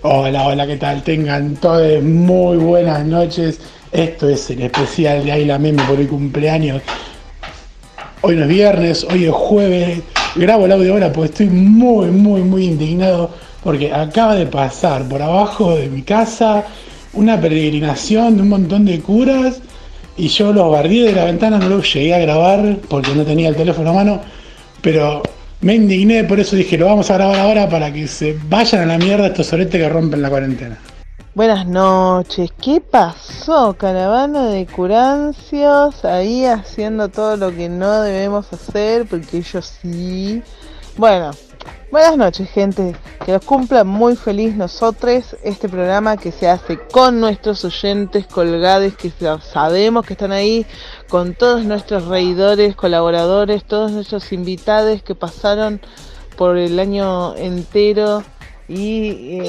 Hola, hola, ¿qué tal? Tengan todos muy buenas noches. Esto es el especial de Ayla Meme por el cumpleaños. Hoy no es viernes, hoy es jueves. Grabo el audio ahora porque estoy muy indignado porque acaba de pasar por abajo de mi casa una peregrinación de un montón de curas y yo los barrí de la ventana, no lo llegué a grabar porque no tenía el teléfono a mano, pero me indigné, por eso dije, lo vamos a grabar ahora para que se vayan a la mierda estos soretes que rompen la cuarentena. Buenas noches, ¿qué pasó? Caravana de curancios ahí haciendo todo lo que no debemos hacer, porque ellos sí. Bueno, buenas noches, gente, que los cumplan muy feliz nosotros, este programa que se hace con nuestros oyentes colgades, que sabemos que están ahí, con todos nuestros reidores, colaboradores, todos nuestros invitados que pasaron por el año entero y...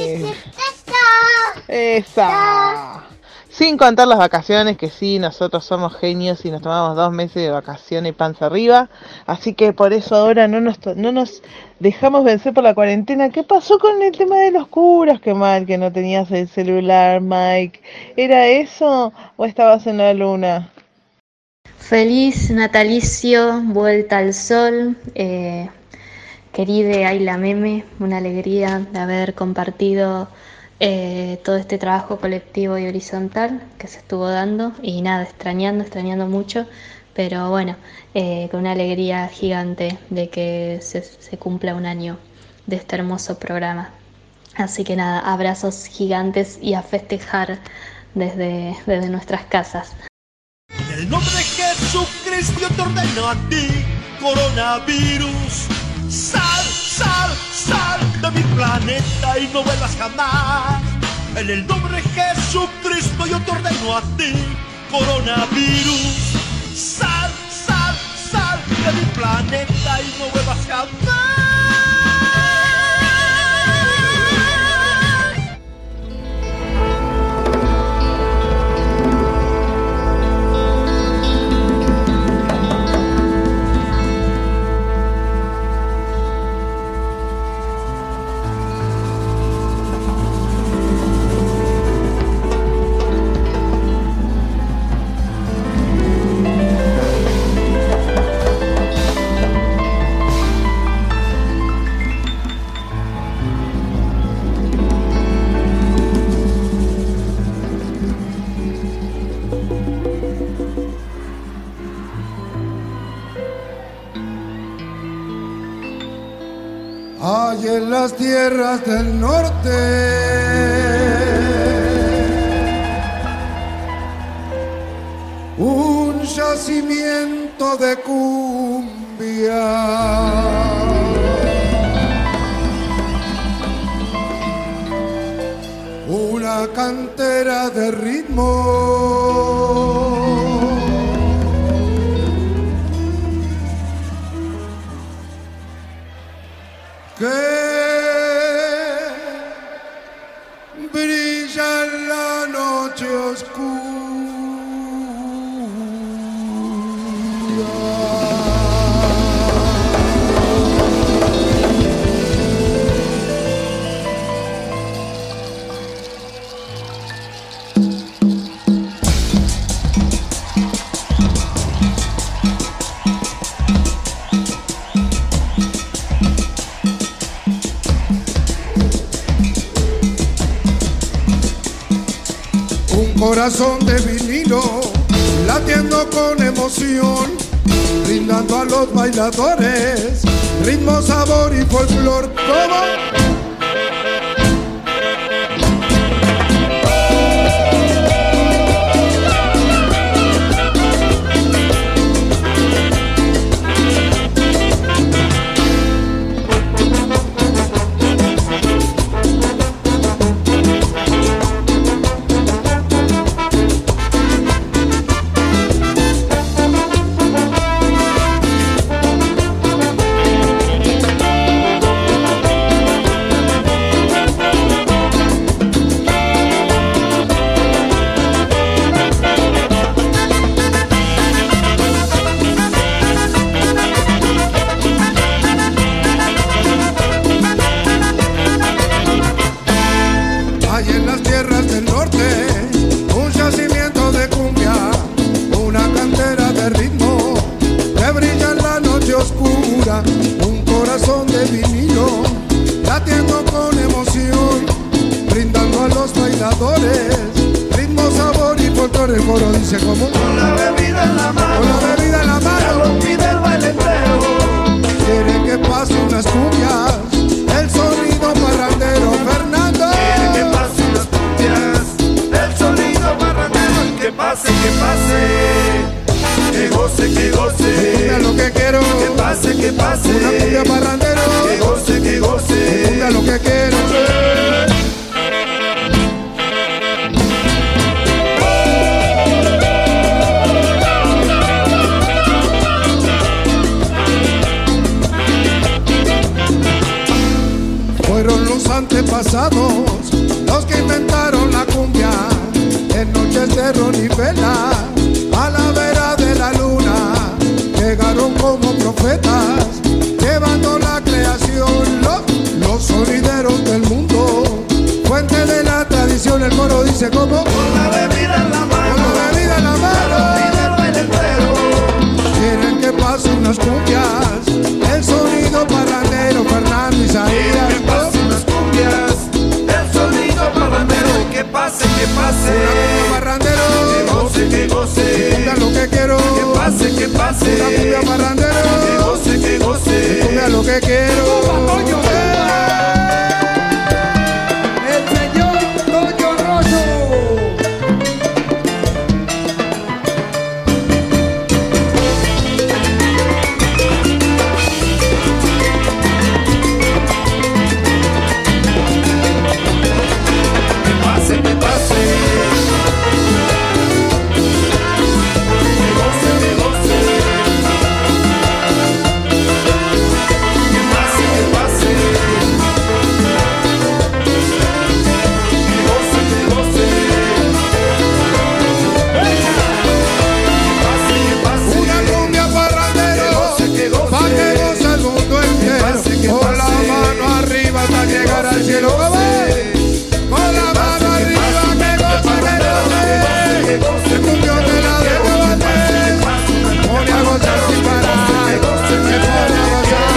¡Esa! Sin contar las vacaciones, que sí, nosotros somos genios y nos tomamos 2 meses de vacaciones y panza arriba. Así que por eso ahora no nos dejamos vencer por la cuarentena. ¿Qué pasó con el tema de los curas? Qué mal que no tenías el celular, Mike. ¿Era eso o estabas en la luna? Feliz natalicio, vuelta al sol, querida Ayla Meme, una alegría de haber compartido todo este trabajo colectivo y horizontal que se estuvo dando y nada, extrañando mucho, pero bueno, con una alegría gigante de que se cumpla un año de este hermoso programa. Así que nada, abrazos gigantes y a festejar desde nuestras casas. En el nombre de Jesucristo yo te ordeno a ti, coronavirus, sal de mi planeta y no vuelvas jamás. En el nombre de Jesucristo yo te ordeno a ti, coronavirus, sal de mi planeta y no vuelvas jamás. Hay en las tierras del norte un yacimiento de cumbia, una cantera de ritmo que brilla en la noche oscura. Corazón de vinilo, latiendo con emoción, brindando a los bailadores, ritmo, sabor y folclor. ¿Cómo? cumbia, un corazón de vinilo, latiendo con emoción, brindando a los bailadores, ritmo, sabor y folclore. El coro dice como Con la bebida en la mano, con la bebida en la ya mano, lo pide el baile entero. quieren que pasen las cumbias, el sonido parrandero. Fernando, Quiere que pasen las cumbias, el sonido barrandero. Y que pase, que goce, que goce. cumbia lo que quiero, Que pase, una cumbia parrandero, que goce, que goce. cumbia lo que quiero. Fueron los antepasados los que inventaron la cumbia en noches de ron y vela, a la vera de la luna llegaron como profetas llevando la creación, los sonideros del mundo, fuente de la tradición. El coro dice como Con la bebida en la mano, con la bebida en la ya mano, lo pide el baile entero. quieren que pasen unas cumbias, el sonido parrandero. Fernando Que Isaías, pasen las cumbias, el sonido parrandero. Y que pase, una cumbia parrandero, que goce, que goce. cumbia lo que quiero, Que pase, una cumbia parrandero, que goce, que goce. cumbia lo que quiero. El señor Toño Rosso. Que pase, que pase. Que goce, que goce. Que pase, que pase. Que goce, que goce. Que pase, que pase. Una cumbia parrandero, Que goce, pa' que goce el mundo pase, que entero. Con la pase. mano arriba hasta llegar al cielo. ¡Vamos! Con la mano arriba, que goce, que goce. El cumbión de la de Guabate, pone a gozar sin parar, se pone a gozar.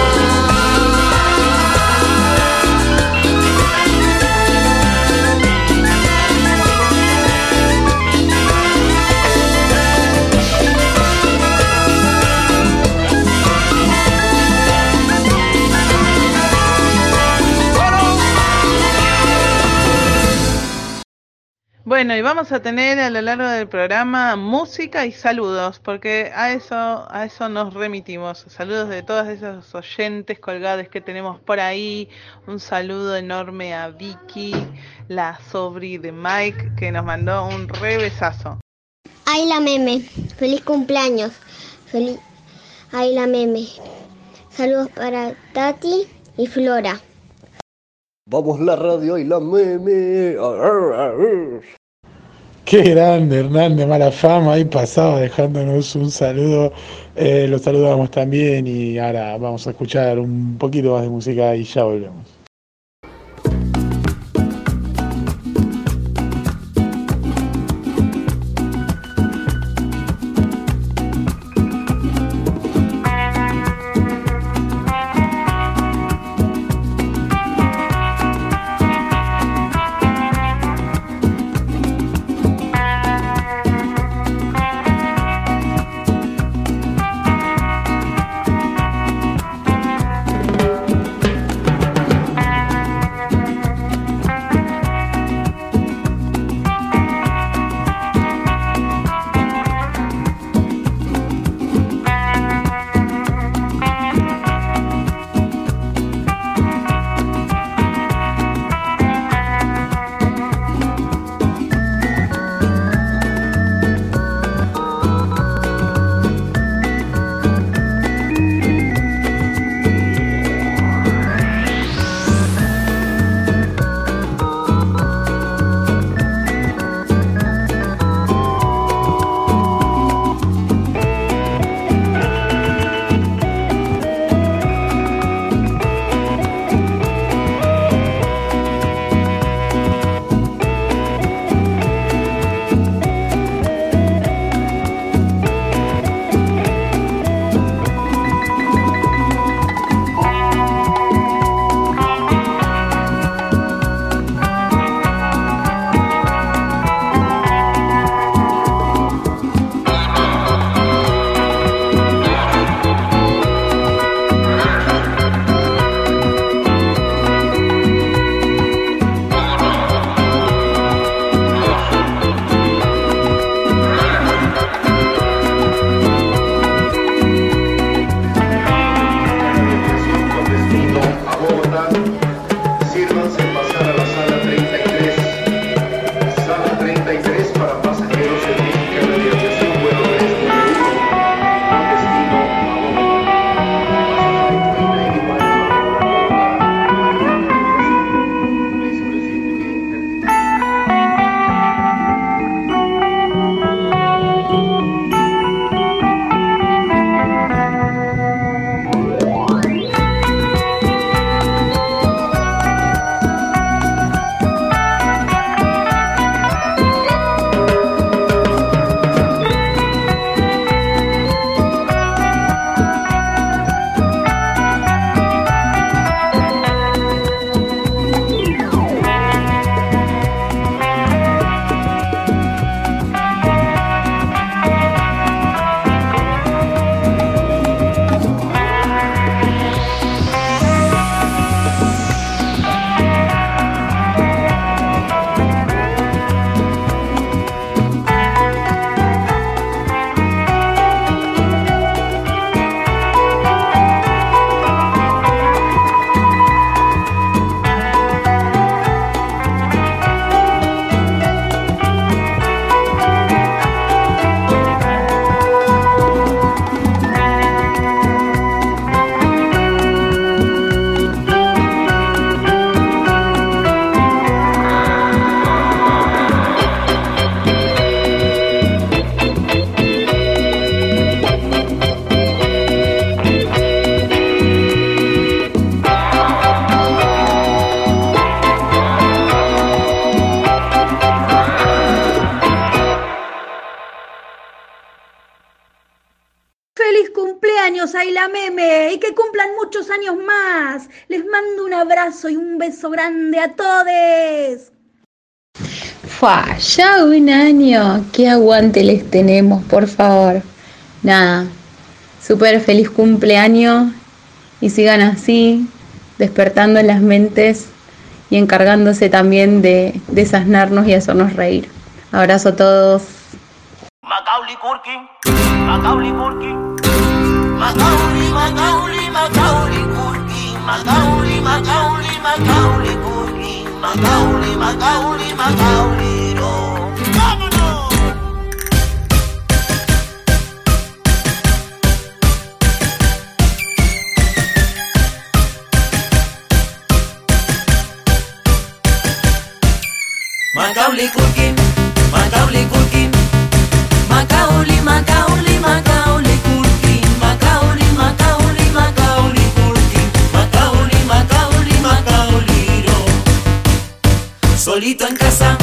Bueno, y vamos a tener a lo largo del programa música y saludos, porque a eso nos remitimos. Saludos de todos esos oyentes colgados que tenemos por ahí. Un saludo enorme a Vicky, la sobri de Mike, que nos mandó un re besazo. Ay, la meme, feliz cumpleaños. Ay, la meme. Saludos para Tati y Flora. Vamos la radio y la meme. Qué grande, Hernández, mala fama, ahí pasaba dejándonos un saludo. Los saludamos también y ahora vamos a escuchar un poquito más de música y ya volvemos. cumpleaños, Ayla Meme, y que cumplan muchos años más. Les mando un abrazo y un beso grande a todos. Fua, ya un año, qué aguante les tenemos, por favor. Nada, súper feliz cumpleaños y sigan así, despertando en las mentes y encargándose también de desasnarnos y hacernos reír. Abrazo a todos. Macaulay Culkin, Macaulay Culkin, Macaulay, Macaulay, Macaulay Culkin, Macaulay, Macaulay, Macaulay Culkin, Macaulay, Macaulay, Macaulay, no. ¡Vámonos! Macaulay Culkin, Macaulay Culkin, Macaulay, Macaulay, Macaulay Culkin, Macaulay, Macaulay, Macaulay Culkin, Macaulay, Macaulay, Macaulay, no. Solito en casa,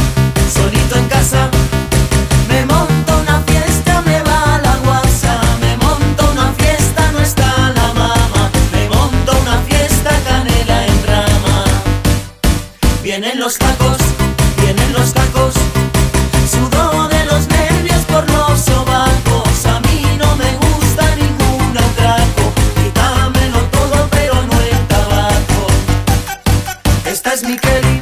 me monto una fiesta, me va la guasa, me monto una fiesta, no está la mama, me monto una fiesta, canela en rama. Vienen los tacos, sudo de los nervios por los sobacos. A mí no me gusta ningún atraco, quítamelo todo pero no el tabaco. Esta es mi Kelly,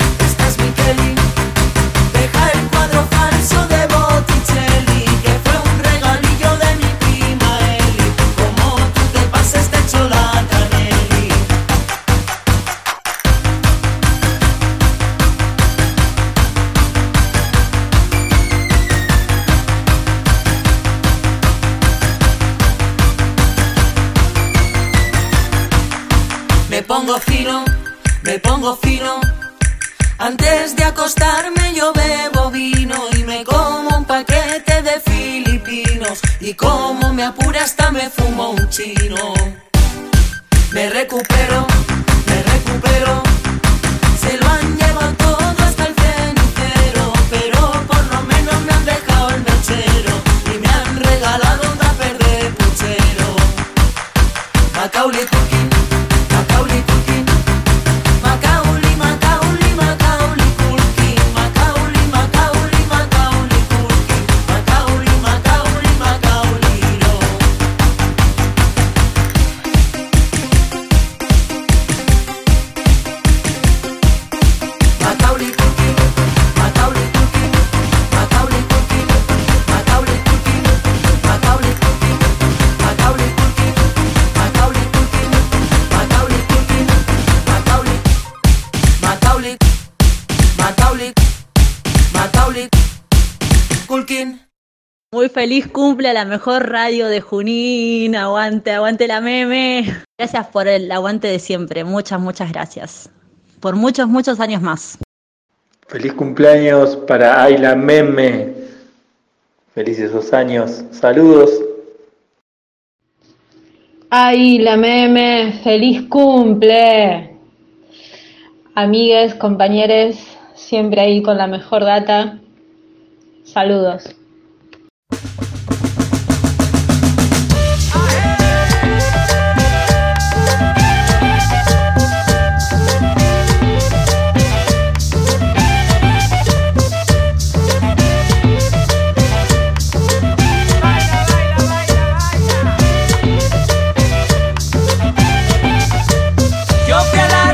deja el cuadro falso de Botticelli, que fue un regalillo de mi prima Eli. Como tú te pases te echo la caneli. Me pongo fino, antes de acostarme yo bebo vino y me como un paquete de filipinos, y como me apura hasta me fumo un chino. Me recupero, se lo han llevado todo hasta el cenicero, pero por lo menos me han dejado el mechero y me han regalado un tupper de puchero. Macaulay Culkin, Macaulay Culkin, Macaulay, Macaulay, Macaulay Culkin, Macaulay, Macaulay, Macaulay Culkin, Macaulay, Macaulay, Macaulay, no. Macaulay Culkin, Macaulay Culkin, Macaulay Culkin, Macaulay Culkin, Macaulay Culkin, Macaulay Culkin, Macaulay Culkin, Macaulay Culkin, Macaulay, Macaulay Culkin. Muy feliz cumple a la mejor radio de Junín. Aguante, aguante la meme. Gracias por el aguante de siempre. Muchas gracias. Por muchos años más. Feliz cumpleaños para Ayla Meme. Felices 2 años. Saludos. Ayla Meme, feliz cumple. Amigues, compañeros, siempre ahí con la mejor data. Saludos. Yo fui a la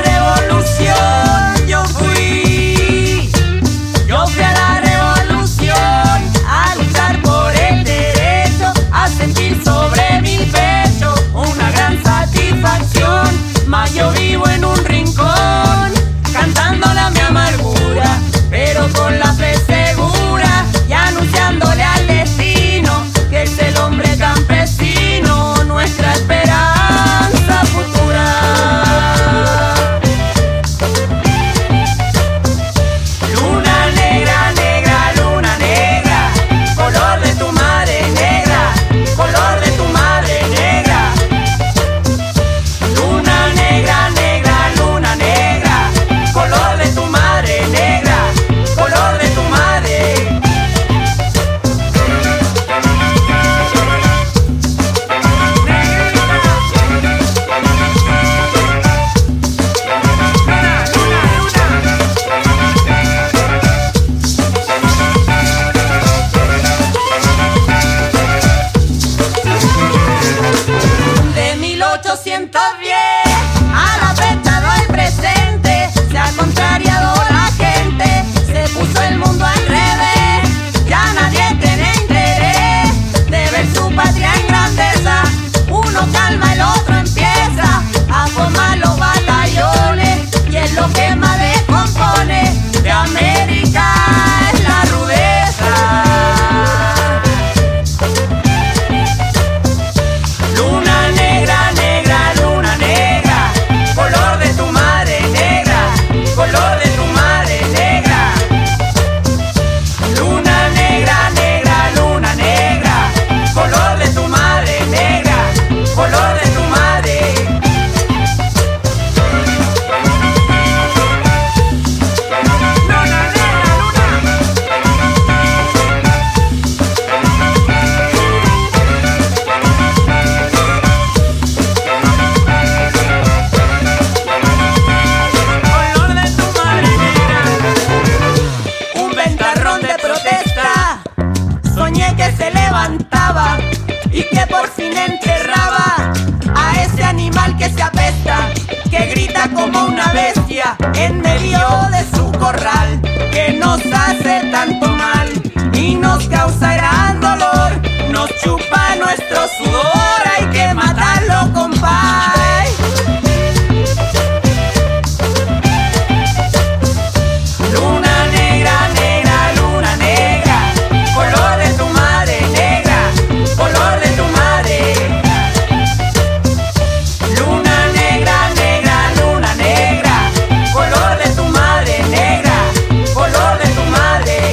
revolución, yo fui a la revolución, a lo siento bien. A la fecha doy presente, se ha contrariado la gente, se puso el mundo al revés, ya nadie tiene interés de ver su patria en grandeza. Uno calma, el otro empieza a formar los batallones, y es lo que más descompone de América, es la rudeza. Luna negra, negra, luna negra, color de tu madre negra, color de tu madre negra. Luna negra, negra, luna negra, color de tu madre negra, color de tu madre. Se levantaba y que por fin enterraba a ese animal que se apesta, que grita como una bestia en medio de su corral, que nos hace tanto mal y nos causa gran dolor, nos chupa nuestro sudor, hay que matarlo, compay. Luna negra, negra, luna negra, color de tu madre negra, color de tu madre. Luna negra, negra, luna negra, color de tu madre negra, color de tu madre.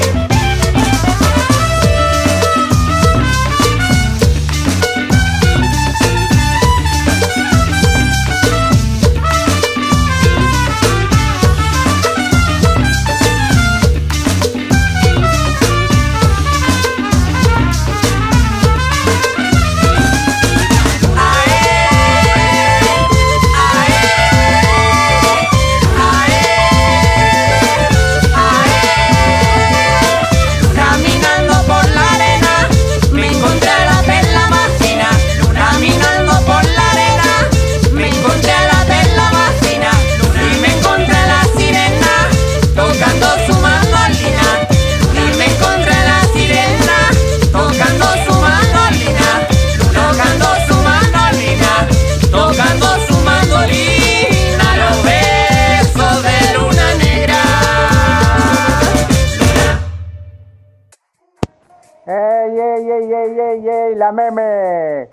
¡Ey, la meme!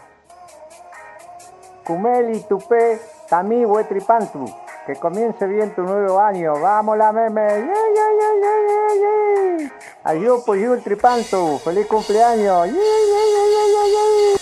Kumeli, Tupé, Tamí, Huetripantu. Que comience bien tu nuevo año. ¡Vamos, la meme! ¡Yey! Ayú, pues, Tripantu. ¡Feliz cumpleaños! ¡Yey!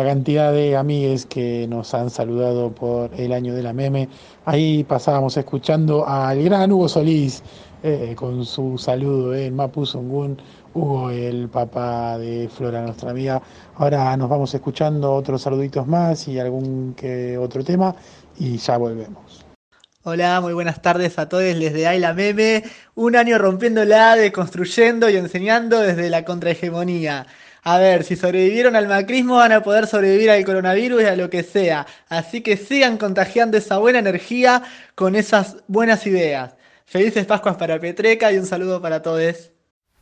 la cantidad de amigues que nos han saludado por el año de la meme. Ahí pasábamos escuchando al gran Hugo Solís con su saludo en Mapu Zongun, Hugo, el papá de Flora, nuestra amiga. Ahora nos vamos escuchando otros saluditos más y algún que otro tema y ya volvemos. Hola, muy buenas tardes a todos desde Ayla Meme. Un año rompiéndola, deconstruyendo y enseñando desde la contrahegemonía. A ver, si sobrevivieron al macrismo van a poder sobrevivir al coronavirus y a lo que sea. Así que sigan contagiando esa buena energía con esas buenas ideas. Felices Pascuas para Petreca y un saludo para todos.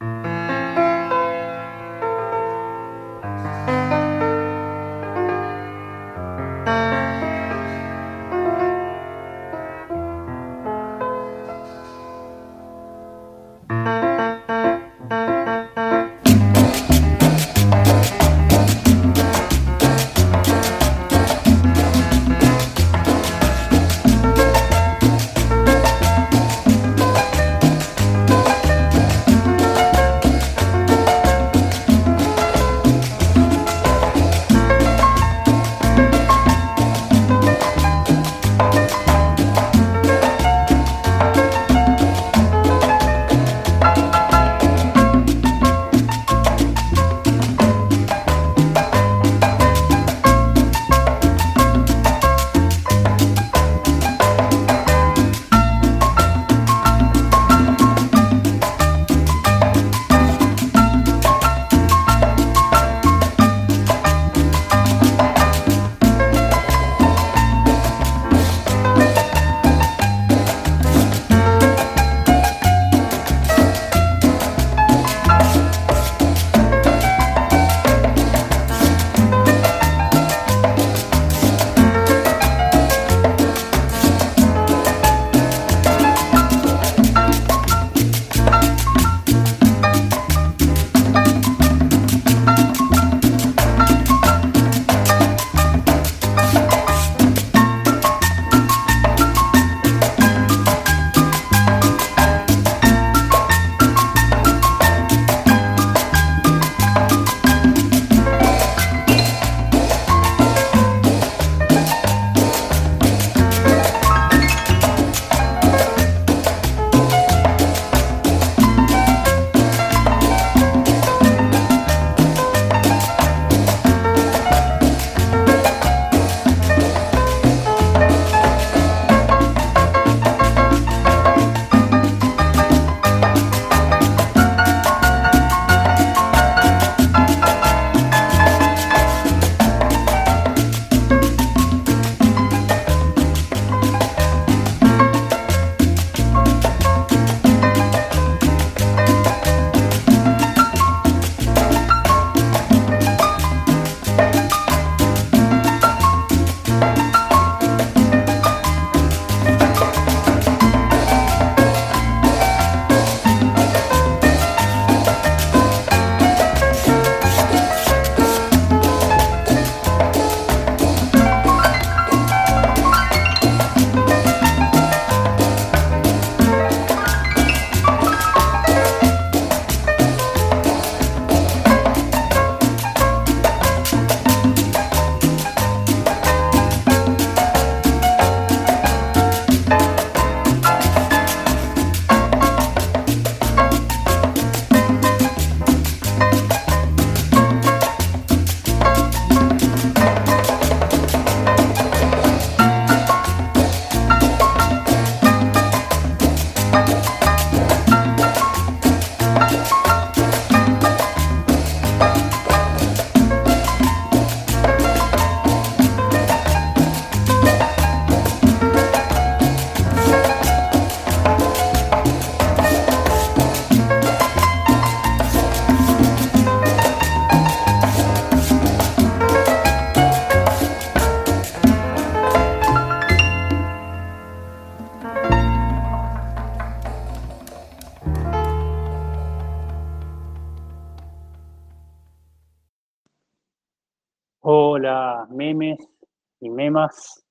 Hola, memes y memas.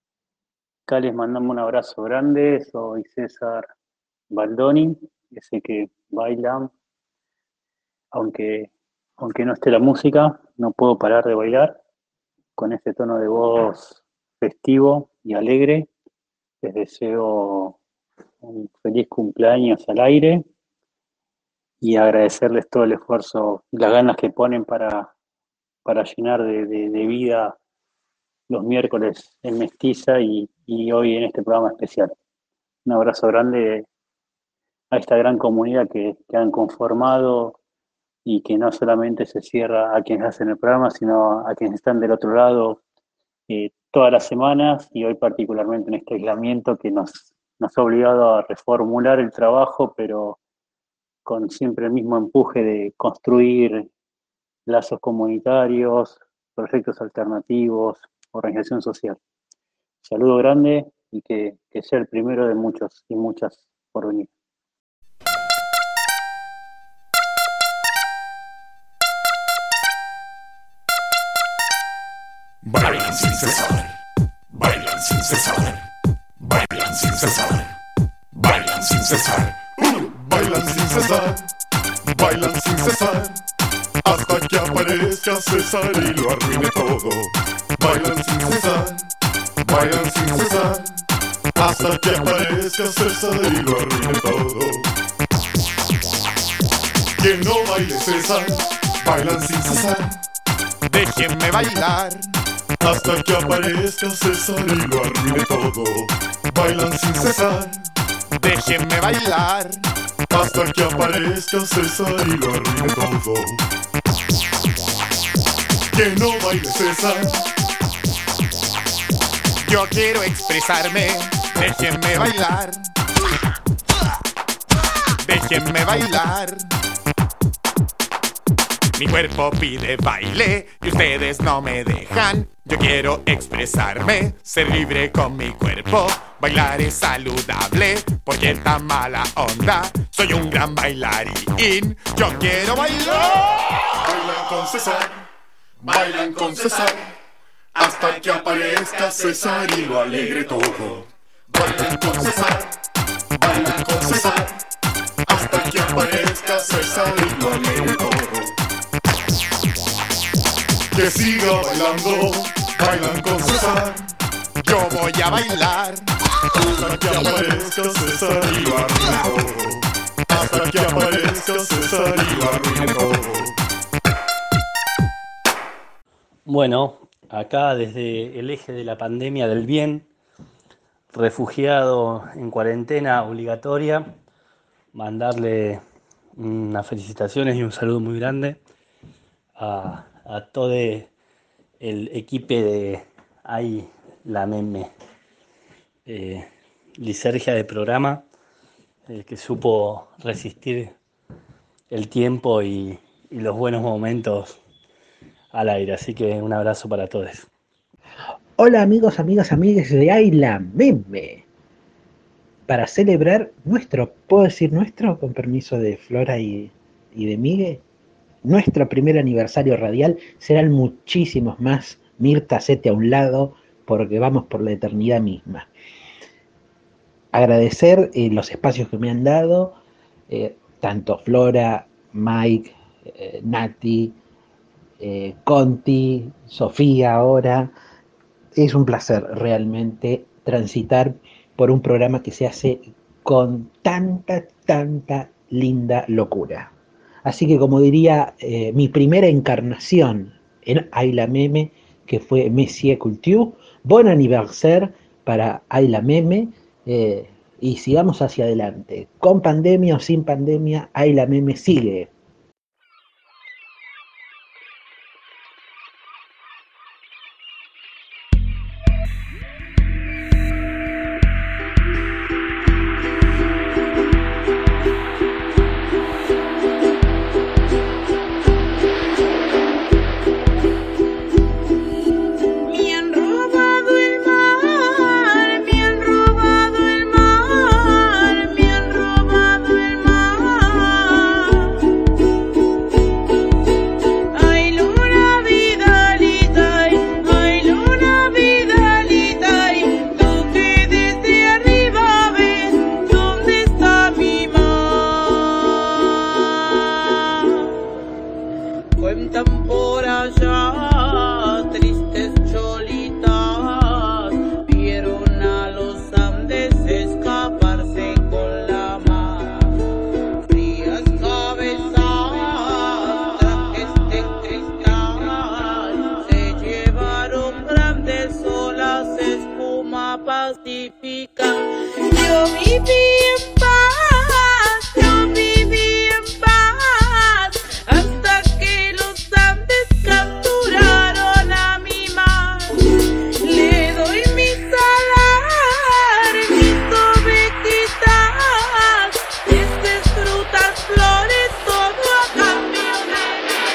Acá les mandamos un abrazo grande. Soy César Baldoni, ese que baila, aunque no esté la música, no puedo parar de bailar. con este tono de voz festivo y alegre, les deseo un feliz cumpleaños al aire y agradecerles todo el esfuerzo y las ganas que ponen para llenar de vida los miércoles en Mestiza y hoy en este programa especial. Un abrazo grande a esta gran comunidad que han conformado y que no solamente se cierra a quienes hacen el programa, sino a quienes están del otro lado todas las semanas y hoy particularmente en este aislamiento que nos ha obligado a reformular el trabajo, pero con siempre el mismo empuje de construir lazos comunitarios, proyectos alternativos, organización social. Saludo grande y que sea el primero de muchos y muchas por venir. Bailan sin cesar, bailan sin cesar, bailan sin cesar, bailan sin cesar, bailan sin cesar, bailan sin cesar, hasta que aparezca César y lo arruine todo. Bailan sin cesar, bailan sin cesar, hasta que aparezca César y lo arruine todo. Que no baile César, bailan sin cesar, déjenme bailar. Hasta que aparezca César y lo arruine todo. Bailan sin cesar, déjenme bailar. Hasta que aparezca César y lo arruine todo. Que no baile César. Yo quiero expresarme, déjenme bailar. Déjenme bailar. Mi cuerpo pide baile y ustedes no me dejan. Yo quiero expresarme, ser libre con mi cuerpo. Bailar es saludable, porque está mala onda. Soy un gran bailarín, yo quiero bailar. Bailan con César, bailan con César, hasta que aparezca César y lo alegre todo. Bailan con César, bailan con César, hasta que aparezca César y lo alegre todo. Que siga bailando, bailan con César. Yo voy a bailar hasta que aparezca César y lo arruine todo. Hasta que aparezca César y lo arruine todo. Bueno, acá desde el eje de la pandemia del bien, refugiado en cuarentena obligatoria, mandarle unas felicitaciones y un saludo muy grande a todo el equipo de Ay la Meme, lisergia de programa, que supo resistir el tiempo y los buenos momentos al aire. Así que un abrazo para todos. Hola amigos, amigas, amigues de Ay la Meme. Para celebrar ¿puedo decir nuestro? Con permiso de Flora y de Migue. Nuestro primer aniversario radial, serán muchísimos más. Mirta, hacete a un lado, porque vamos por la eternidad misma. Agradecer los espacios que me han dado, tanto Flora, Mike, Nati, Conti, Sofía ahora. Es un placer realmente transitar por un programa que se hace con tanta linda locura. Así que, como diría mi primera encarnación en Ay la Meme, que fue Messier Culture, bon anniversaire para Ay la Meme, y sigamos hacia adelante. Con pandemia o sin pandemia, Ay la Meme sigue. viví en paz, yo viví en paz, hasta que los Andes capturaron a mi mar. Le doy mi salar, mis ovejitas, peces, frutas, flores, todo a cambio de mi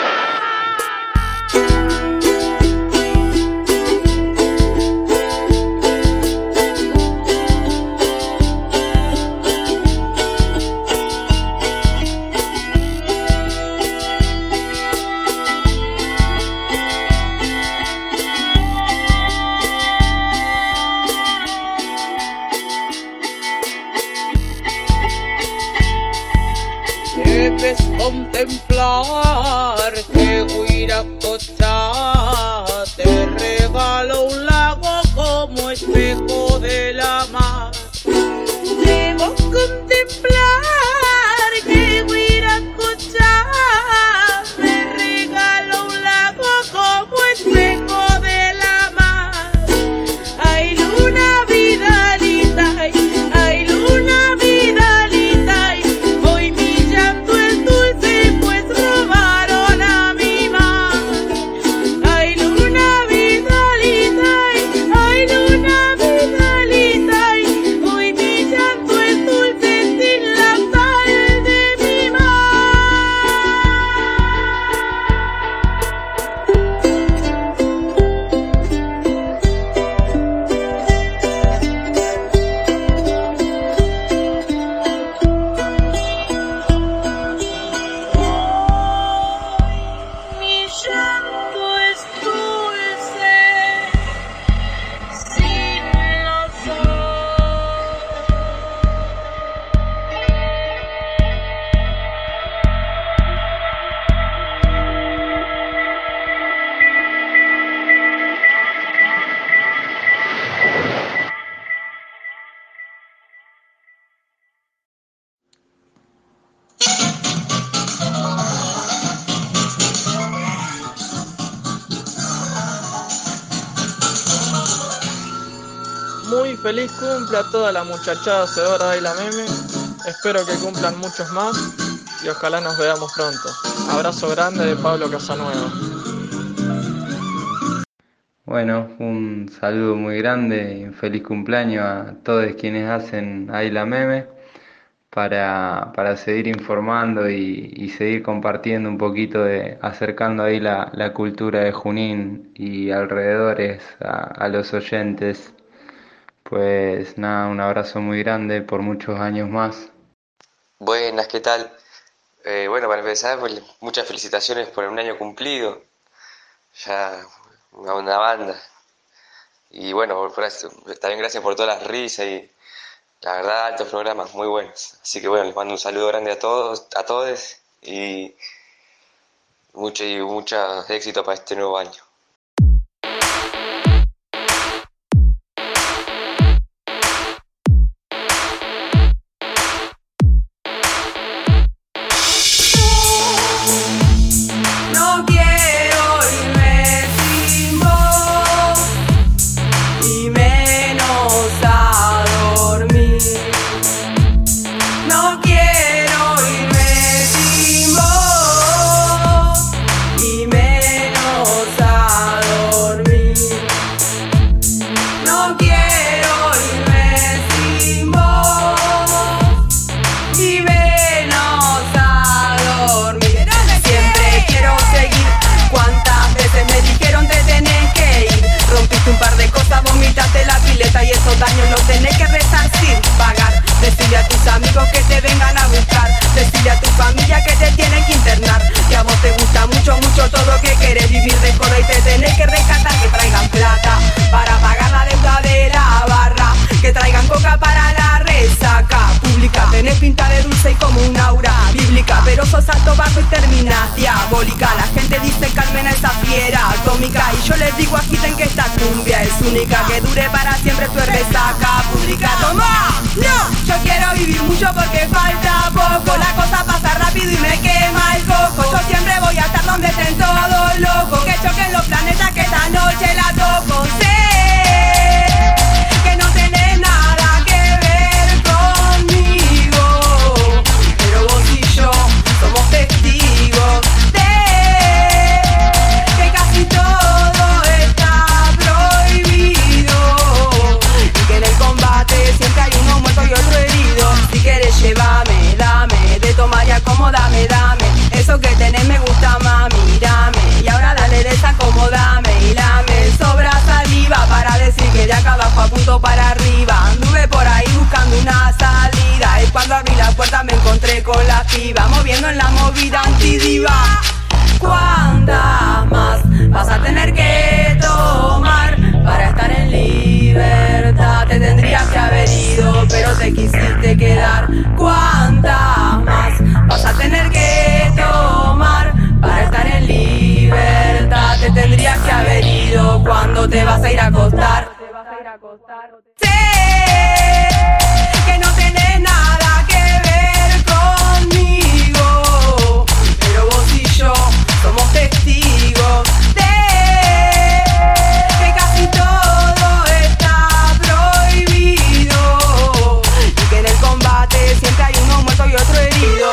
debes contemplar que Huiracocha te regalo un lago como espejo de la mar. Debo contemplar que Huiracocha me regalo un lago como espejo de la mar. Ay, luna vidalita, ay, luna vidalita, hoy mi llanto es dulce, pues robaron a mi mar. Ay, luna vidalita, ay, luna vidalita, hoy mi llanto es dulce sin la sal de mi mar. Mi llanto es dulce sin la sal. Muy feliz cumple a toda la muchachada hacedora de la meme. Espero que cumplan muchos más y ojalá nos veamos pronto. Abrazo grande de Pablo Casanueva. Bueno, un saludo muy grande y un feliz cumpleaños a todos quienes hacen ahí la meme para seguir informando y seguir compartiendo un poquito acercando ahí la cultura de Junín y alrededores a los oyentes. Pues nada, un abrazo muy grande por muchos años más. Buenas, ¿qué tal? Bueno, para empezar, pues, muchas felicitaciones por un año cumplido. Ya una banda. Y bueno, también gracias por todas las risas y la verdad, altos programas, muy buenos. Así que bueno, les mando un saludo grande a todos y mucho éxito para este nuevo año. No quiero irme sin vos y menos a dormir. No quiero irme sin vos y menos a dormir. No quiero irme sin vos y menos a dormir. Siempre quiero seguir. ¿Cuántas veces me dijeron te tenés que ir? Rompiste un par de cosas, vomitaste la pileta y esos daños los tenés que resarcir, pagar. Decirle a tus amigos que te vengan a buscar. Decirle a tu familia que te tienen que internar. Que a vos te gusta mucho, mucho todo, que querés vivir de joda y te tenés que rescatar. Que traigan plata para pagar la deuda de la barra. Que traigan coca para la resaca pública. Tenés pinta de dulce y como un aura bíblica, pero sos alto, bajo y terminás diabólica. La gente dice Carmen esa fiera atómica y yo les digo agiten que esta cumbia es única. Que dure para siempre tu resaca pública. ¡Toma! ¡No! Yo quiero vivir mucho porque falta poco. La cosa pasa rápido y me quema el coco. Yo siempre voy a estar donde estén todos locos. Que choquen los planetas que esta noche la toco. Sé que no tenés nada que ver con cuando te vas a ir a acostar. Sé que no tenés nada que ver conmigo, pero vos y yo somos testigos de que casi todo está prohibido y que en el combate siempre hay uno muerto y otro herido.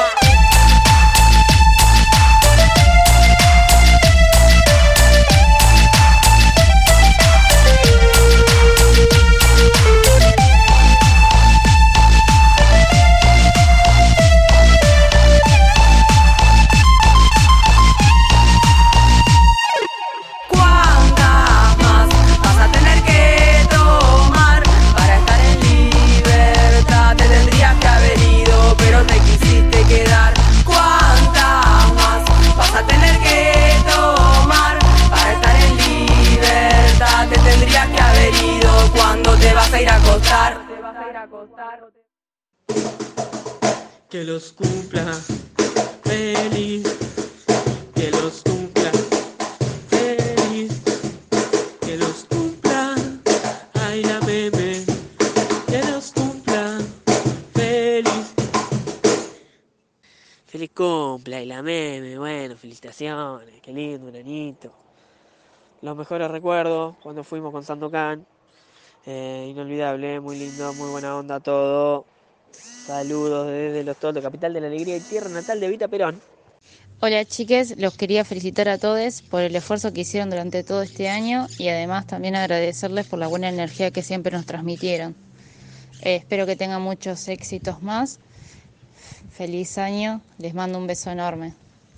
Que los cumpla feliz, que los cumpla feliz, que los cumpla, ay la meme, que los cumpla feliz. Feliz cumple, ay la meme, bueno, felicitaciones, qué lindo, un añito. Los mejores recuerdos cuando fuimos con Sandokan, inolvidable, muy lindo, muy buena onda todo. Saludos desde Los Toldos, capital de la alegría y tierra natal de Evita Perón. Hola chiques, los quería felicitar a todos por el esfuerzo que hicieron durante todo este año y además también agradecerles por la buena energía que siempre nos transmitieron. Espero que tengan muchos éxitos más. Feliz año, les mando un beso enorme.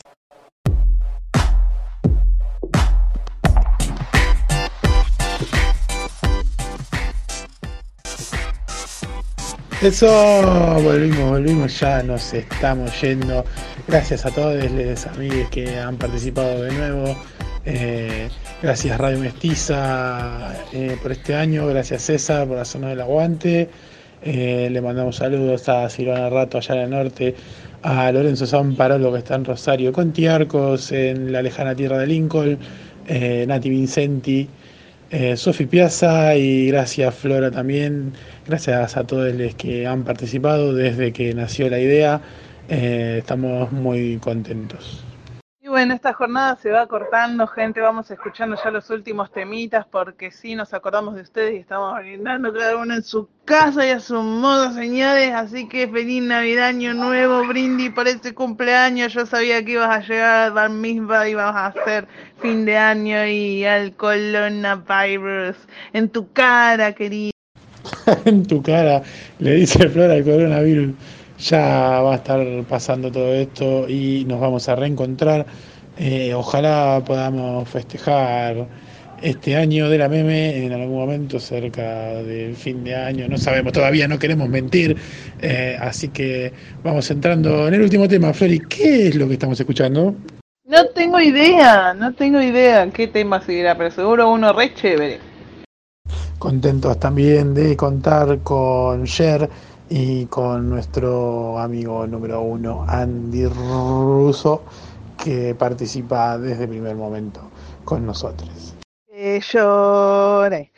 Eso, volvimos, ya nos estamos yendo. Gracias a todos los amigos que han participado de nuevo. Gracias Radio Mestiza por este año, gracias César por hacernos el aguante. Le mandamos saludos a Silvana Rato allá en el norte, a Lorenzo Zamparolo que está en Rosario con Tiarcos, en la lejana tierra de Lincoln, Nati Vincenti, Sofi Piazza y gracias Flora también. Gracias a todos los que han participado desde que nació la idea. Estamos muy contentos. Y bueno, esta jornada se va cortando, gente, vamos escuchando ya los últimos temitas porque sí nos acordamos de ustedes y estamos brindando cada uno en su casa y a su modo, señores, así que feliz Navidad, Año Nuevo, brindis por este cumpleaños. Yo sabía que ibas a llegar a Bar Mitzvah y ibas a hacer fin de año y al coronavirus en tu cara, querido. En tu cara, le dice Flora al coronavirus. Ya va a estar pasando todo esto y nos vamos a reencontrar. Ojalá podamos festejar este año de la meme en algún momento cerca del fin de año. No sabemos todavía, no queremos mentir. Así que vamos entrando en el último tema. Flori, ¿qué es lo que estamos escuchando? No tengo idea qué tema seguirá, pero seguro uno re chévere. Contentos también de contar con Cher y con nuestro amigo número 1, Andy Russo, que participa desde el primer momento con nosotros. Que llore,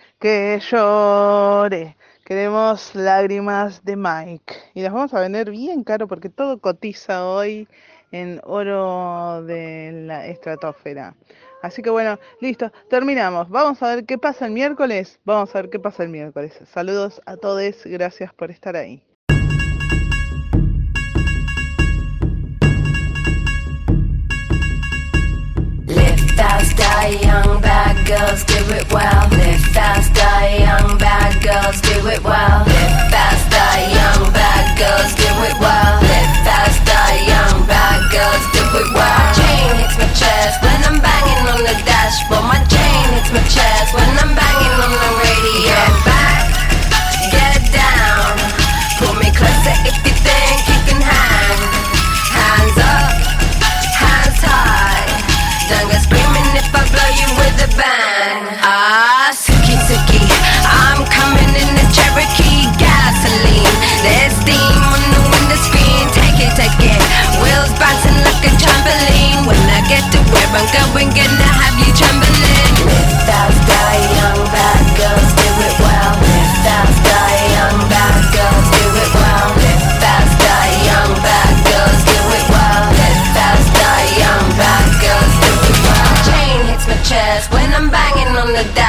queremos lágrimas de Mike. Y las vamos a vender bien caro porque todo cotiza hoy en oro de la estratosfera. Así que bueno, listo, terminamos. Vamos a ver qué pasa el miércoles. Saludos a todos, gracias por estar ahí. Live fast, die young, bad girls, do it well. Live fast, die young, bad girls, do it well. Live fast, die young, bad girls, do it well. Live fast, die young, bad girls, do it well. My chain hits my chest when I'm banging on the dashboard. My chain hits my chest when I'm banging on the radio. Get back, get down, pull me closer if you think you can hang. Hands up, hands high. Don't go screaming if I blow you with a bang. I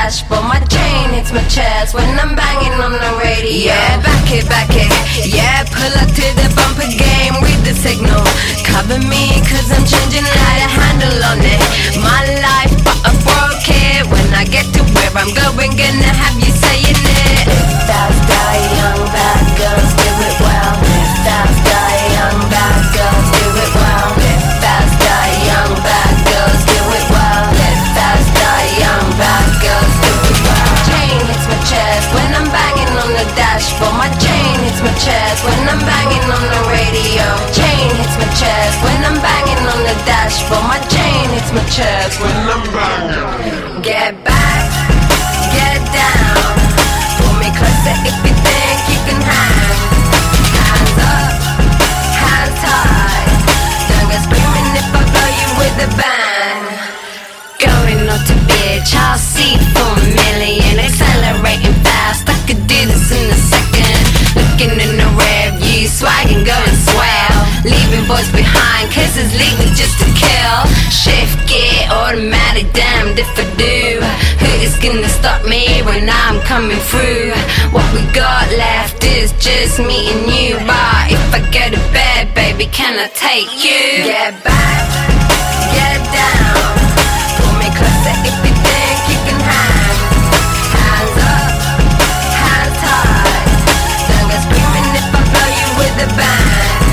dashboard. My chain hits my chest when I'm banging on the radio. Yeah, back it, yeah, pull up to the bumper game, read the signal. Cover me, cause I'm changing how to handle on it. My life, but I broke it. When I get to where I'm going, gonna have you saying it. Live fast, die young, bad girls, do it well. Live fast, die young, bad girls, do it well. Live fast, die young, bad girls, do it well. Live fast, die young, bad girls, do it well. Chain hits my chest when I'm banging on the dashboard. My chain hits my chest when I'm banging on the radio. Chain hits my chest when I'm banging on the dashboard. My chain hits my chest when I'm banging. Get back, get down. Pull me closer if you think you can hang. Hands up, hands high. Don't go screaming if I blow you with a bang. Going up to bitch, I'll see for a million. Accelerating fast, I could do this in a second. Looking in the rear view, swagging, going swell. Leaving boys behind, cause it's legal just to kill. Shift gear, automatic, damned if I do. Who is gonna stop me when I'm coming through? What we got left is just me and you. But if I go to bed, baby, can I take you? Get back, get down. Pull me closer if you think you can hang. Hands up, hands high. Don't go screaming if I blow you with a bang.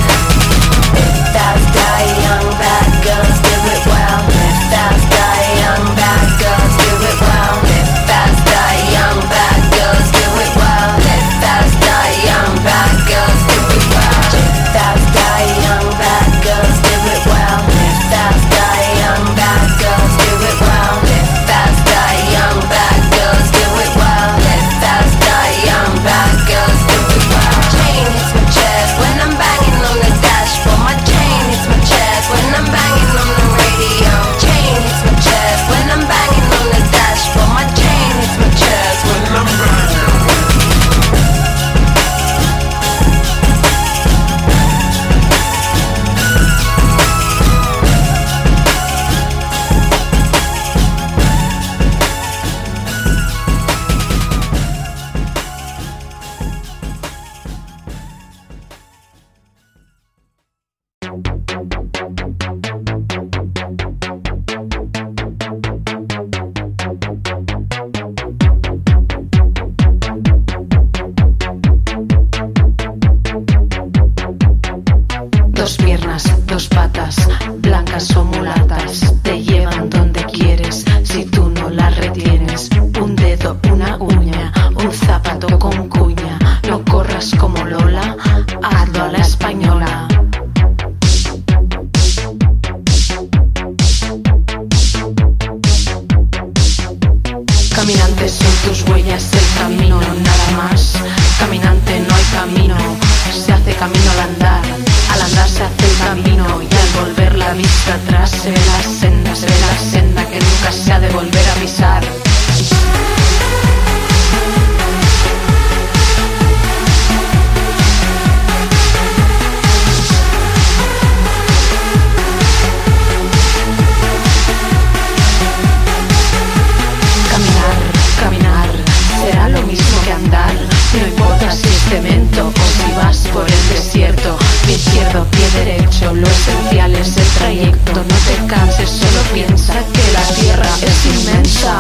Live fast, die young, bad girls, do it well. Live fast, die young, bad girls, do it well. Live fast, die young, bad girls, do it well. Live fast, die young, bad girls, do it well. Live fast, die young, bad girls, do it well. Live fast, die young, bad girls, do it well. Live fast, die young, bad girls, do it well. Live fast, die young, bad girls, do it well. Chain hits my chest when I'm banging on the dashboard. My chain hits my chest when I'm banging on the radio. Chain hits my chest when I'm banging on the dashboard. My chain hits my chest when I'm banging. Dos piernas, dos patas, blancas o mulatas, te llevan donde quieres si tú no las retienes. Un dedo, una uña, un zapato con cuña. No corras como Lola, hazlo a la española. Caminantes son tus huellas, el camino, nada más. Caminante no hay camino, se hace camino al andar. Al andar se hace el camino y al volver la vista atrás se ve la senda que nunca se ha de volver a pisar. Caminar, será lo mismo que andar. No importa si es cemento o si vas por el desierto. Pie izquierdo, pie derecho, lo esencial es el trayecto. No te canses, solo piensa que la tierra es inmensa.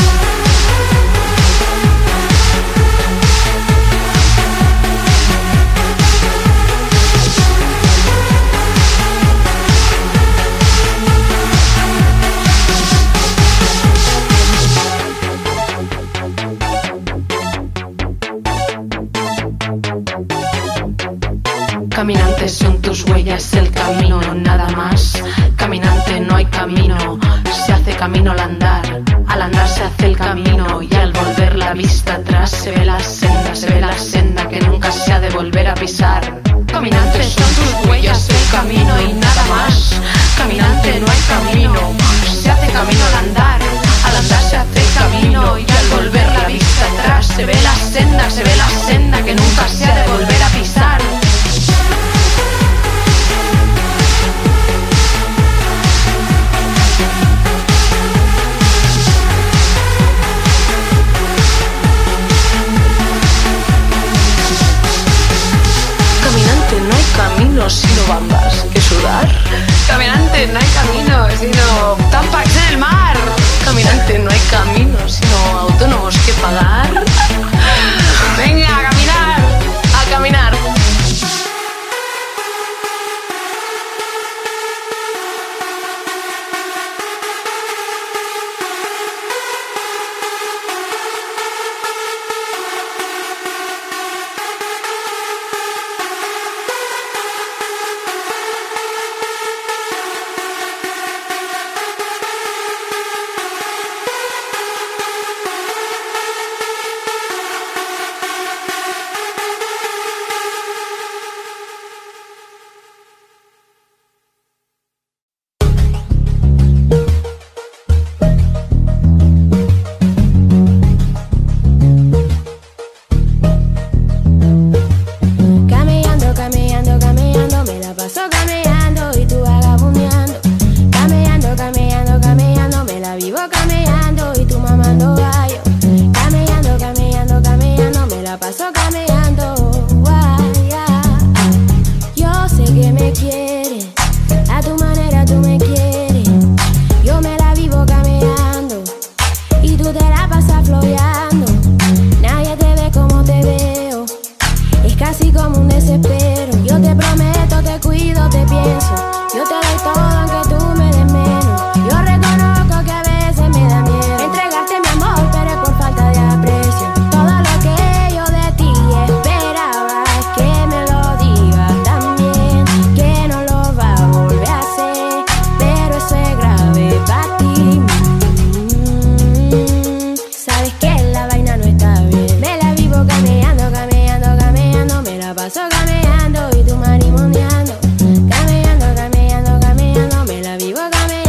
Caminantes son tus huellas, el camino, nada más. Caminante no hay camino, se hace camino al andar. Al andar se hace el camino y al volver la vista atrás se ve la senda que nunca se ha de volver a pisar. Caminantes son tus huellas, el camino y nada más. Caminante no hay camino, se hace camino al andar. Al andar se hace el camino y al volver la vista atrás se ve la senda que nunca se ha de volver a pisar. bambas que sudar. Caminante, no hay camino, sino tampax en el mar. Caminante, no hay camino, sino autónomos que pagar. Venga, a caminar, a caminar.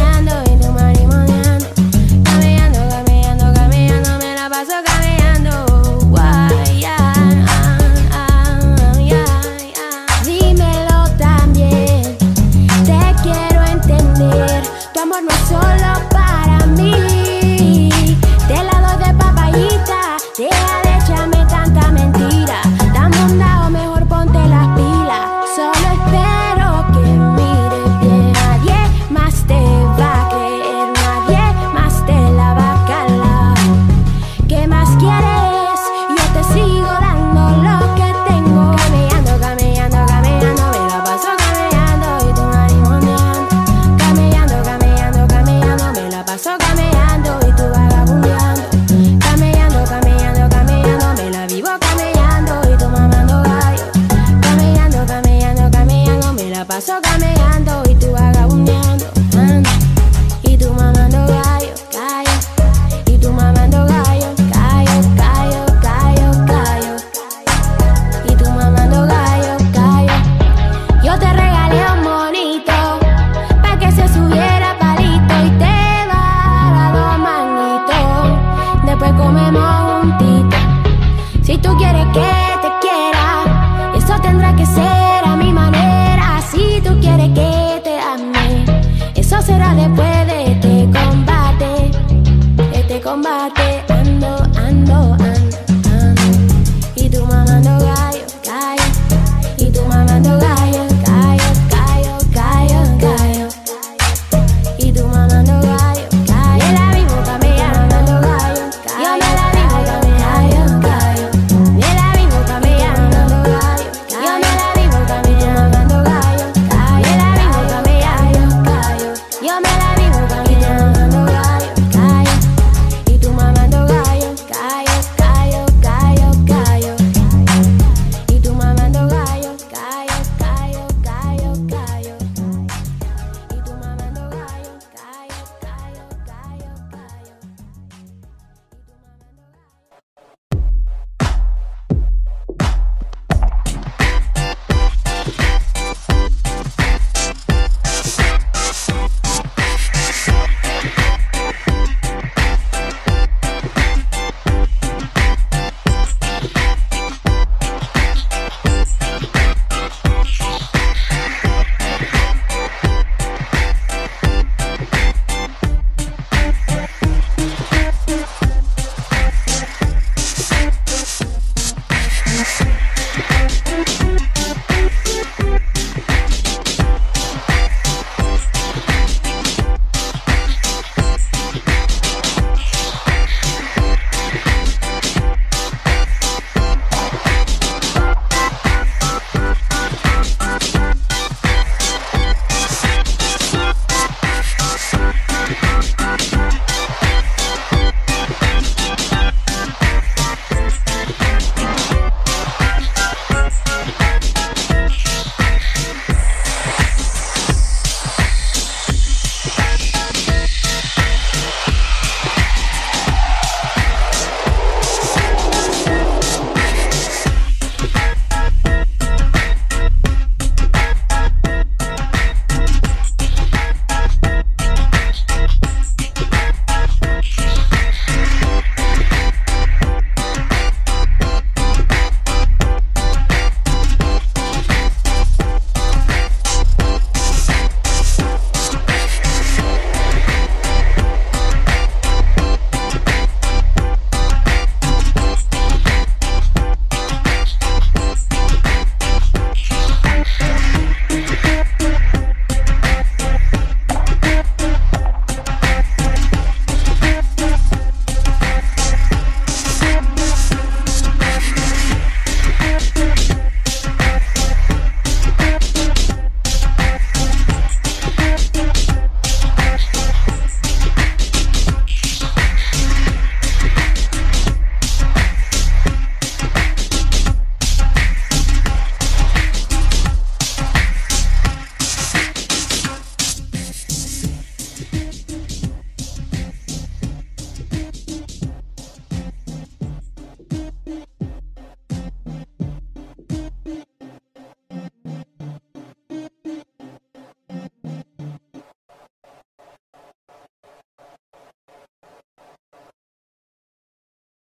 Caminando,